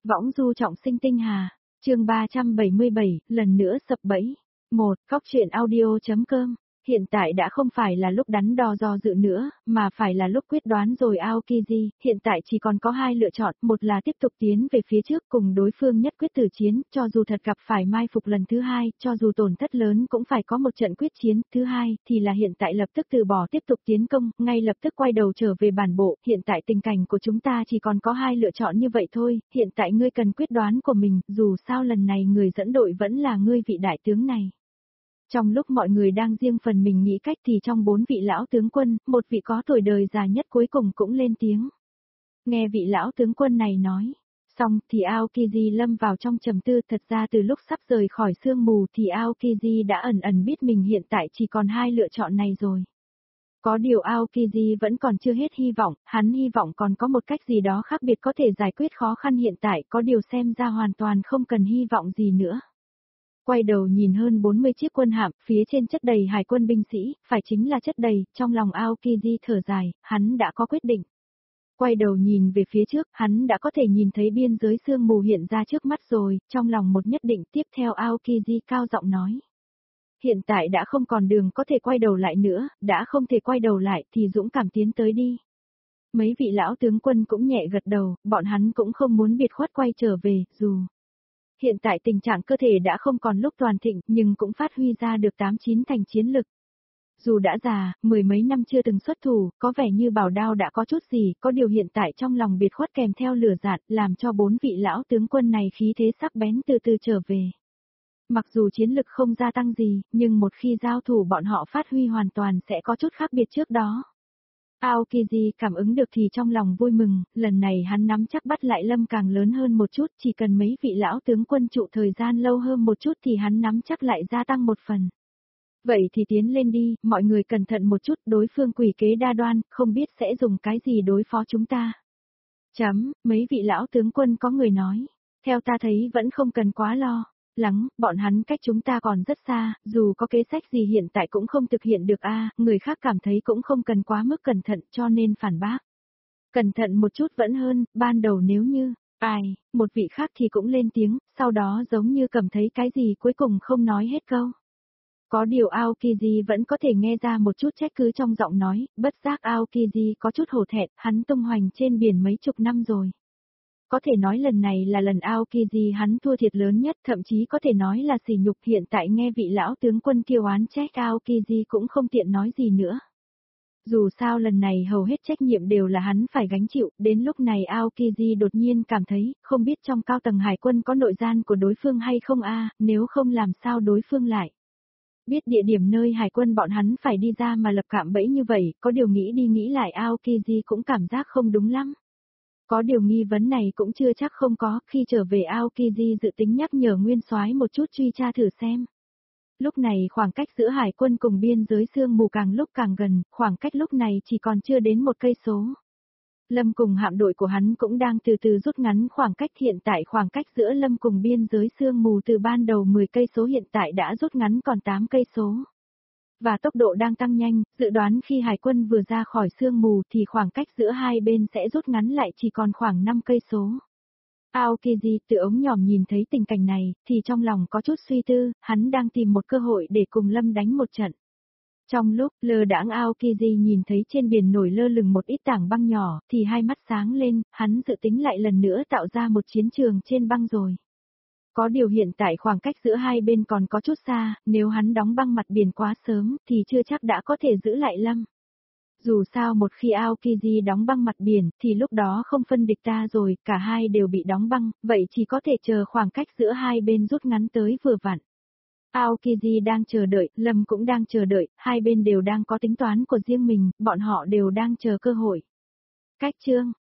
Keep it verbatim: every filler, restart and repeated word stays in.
Võng du trọng sinh tinh hà, chương ba trăm bảy mươi bảy, lần nữa sập bẫy. một. Cóc truyện audio.com. Hiện tại đã không phải là lúc đắn đo do dự nữa, mà phải là lúc quyết đoán rồi Aokiji, hiện tại chỉ còn có hai lựa chọn, một là tiếp tục tiến về phía trước cùng đối phương nhất quyết tử chiến, cho dù thật gặp phải mai phục lần thứ hai, cho dù tổn thất lớn cũng phải có một trận quyết chiến, thứ hai, thì là hiện tại lập tức từ bỏ tiếp tục tiến công, ngay lập tức quay đầu trở về bản bộ, hiện tại tình cảnh của chúng ta chỉ còn có hai lựa chọn như vậy thôi, hiện tại ngươi cần quyết đoán của mình, dù sao lần này người dẫn đội vẫn là ngươi vị đại tướng này. Trong lúc mọi người đang riêng phần mình nghĩ cách thì trong bốn vị lão tướng quân, một vị có tuổi đời già nhất cuối cùng cũng lên tiếng. Nghe vị lão tướng quân này nói, xong thì Aokiji lâm vào trong trầm tư, thật ra từ lúc sắp rời khỏi sương mù thì Aokiji đã ẩn ẩn biết mình hiện tại chỉ còn hai lựa chọn này rồi. Có điều Aokiji vẫn còn chưa hết hy vọng, hắn hy vọng còn có một cách gì đó khác biệt có thể giải quyết khó khăn hiện tại, có điều xem ra hoàn toàn không cần hy vọng gì nữa. Quay đầu nhìn hơn bốn mươi chiếc quân hạm, phía trên chất đầy hải quân binh sĩ, phải chính là chất đầy, trong lòng Aokiji thở dài, hắn đã có quyết định. Quay đầu nhìn về phía trước, hắn đã có thể nhìn thấy biên giới sương mù hiện ra trước mắt rồi, trong lòng một nhất định tiếp theo Aokiji cao giọng nói. Hiện tại đã không còn đường có thể quay đầu lại nữa, đã không thể quay đầu lại thì dũng cảm tiến tới đi. Mấy vị lão tướng quân cũng nhẹ gật đầu, bọn hắn cũng không muốn biệt khuất quay trở về, dù hiện tại tình trạng cơ thể đã không còn lúc toàn thịnh, nhưng cũng phát huy ra được tám chín thành chiến lực. Dù đã già, mười mấy năm chưa từng xuất thủ, có vẻ như bảo đao đã có chút gì, có điều hiện tại trong lòng biệt khuất kèm theo lửa giạt, làm cho bốn vị lão tướng quân này khí thế sắc bén từ từ trở về. Mặc dù chiến lực không gia tăng gì, nhưng một khi giao thủ bọn họ phát huy hoàn toàn sẽ có chút khác biệt trước đó. Aokiji cảm ứng được thì trong lòng vui mừng, lần này hắn nắm chắc bắt lại Lâm càng lớn hơn một chút, chỉ cần mấy vị lão tướng quân trụ thời gian lâu hơn một chút thì hắn nắm chắc lại gia tăng một phần. Vậy thì tiến lên đi, mọi người cẩn thận một chút, đối phương quỷ kế đa đoan, không biết sẽ dùng cái gì đối phó chúng ta. Chấm, mấy vị lão tướng quân có người nói, theo ta thấy vẫn không cần quá lo. Lắng, bọn hắn cách chúng ta còn rất xa, dù có kế sách gì hiện tại cũng không thực hiện được a, người khác cảm thấy cũng không cần quá mức cẩn thận cho nên phản bác. Cẩn thận một chút vẫn hơn, ban đầu nếu như, ai, một vị khác thì cũng lên tiếng, sau đó giống như cầm thấy cái gì cuối cùng không nói hết câu. Có điều Aokiji vẫn có thể nghe ra một chút trách cứ trong giọng nói, bất giác Aokiji có chút hổ thẹn, hắn tung hoành trên biển mấy chục năm rồi. Có thể nói lần này là lần Aokiji hắn thua thiệt lớn nhất, thậm chí có thể nói là sỉ nhục, hiện tại nghe vị lão tướng quân kêu oán trách Aokiji cũng không tiện nói gì nữa. Dù sao lần này hầu hết trách nhiệm đều là hắn phải gánh chịu, đến lúc này Aokiji đột nhiên cảm thấy, không biết trong cao tầng hải quân có nội gian của đối phương hay không a, nếu không làm sao đối phương lại. Biết địa điểm nơi hải quân bọn hắn phải đi ra mà lập cạm bẫy như vậy, có điều nghĩ đi nghĩ lại Aokiji cũng cảm giác không đúng lắm. Có điều nghi vấn này cũng chưa chắc không có, khi trở về Aokiji dự tính nhắc nhở Nguyên Soái một chút truy tra thử xem. Lúc này khoảng cách giữa hải quân cùng biên giới sương mù càng lúc càng gần, khoảng cách lúc này chỉ còn chưa đến một cây số. Lâm cùng hạm đội của hắn cũng đang từ từ rút ngắn khoảng cách, hiện tại khoảng cách giữa Lâm cùng biên giới sương mù từ ban đầu mười cây số hiện tại đã rút ngắn còn tám cây số. Và tốc độ đang tăng nhanh, dự đoán khi hải quân vừa ra khỏi sương mù thì khoảng cách giữa hai bên sẽ rút ngắn lại chỉ còn khoảng năm cây số. Aokiji từ ống nhòm nhìn thấy tình cảnh này, thì trong lòng có chút suy tư, hắn đang tìm một cơ hội để cùng Lâm đánh một trận. Trong lúc lơ đãng Aokiji nhìn thấy trên biển nổi lơ lửng một ít tảng băng nhỏ, thì hai mắt sáng lên, hắn dự tính lại lần nữa tạo ra một chiến trường trên băng rồi. Có điều hiện tại khoảng cách giữa hai bên còn có chút xa, nếu hắn đóng băng mặt biển quá sớm thì chưa chắc đã có thể giữ lại Lâm. Dù sao một khi Aokiji đóng băng mặt biển thì lúc đó không phân địch ta rồi, cả hai đều bị đóng băng, vậy chỉ có thể chờ khoảng cách giữa hai bên rút ngắn tới vừa vặn. Aokiji đang chờ đợi, Lâm cũng đang chờ đợi, hai bên đều đang có tính toán của riêng mình, bọn họ đều đang chờ cơ hội. Cách chương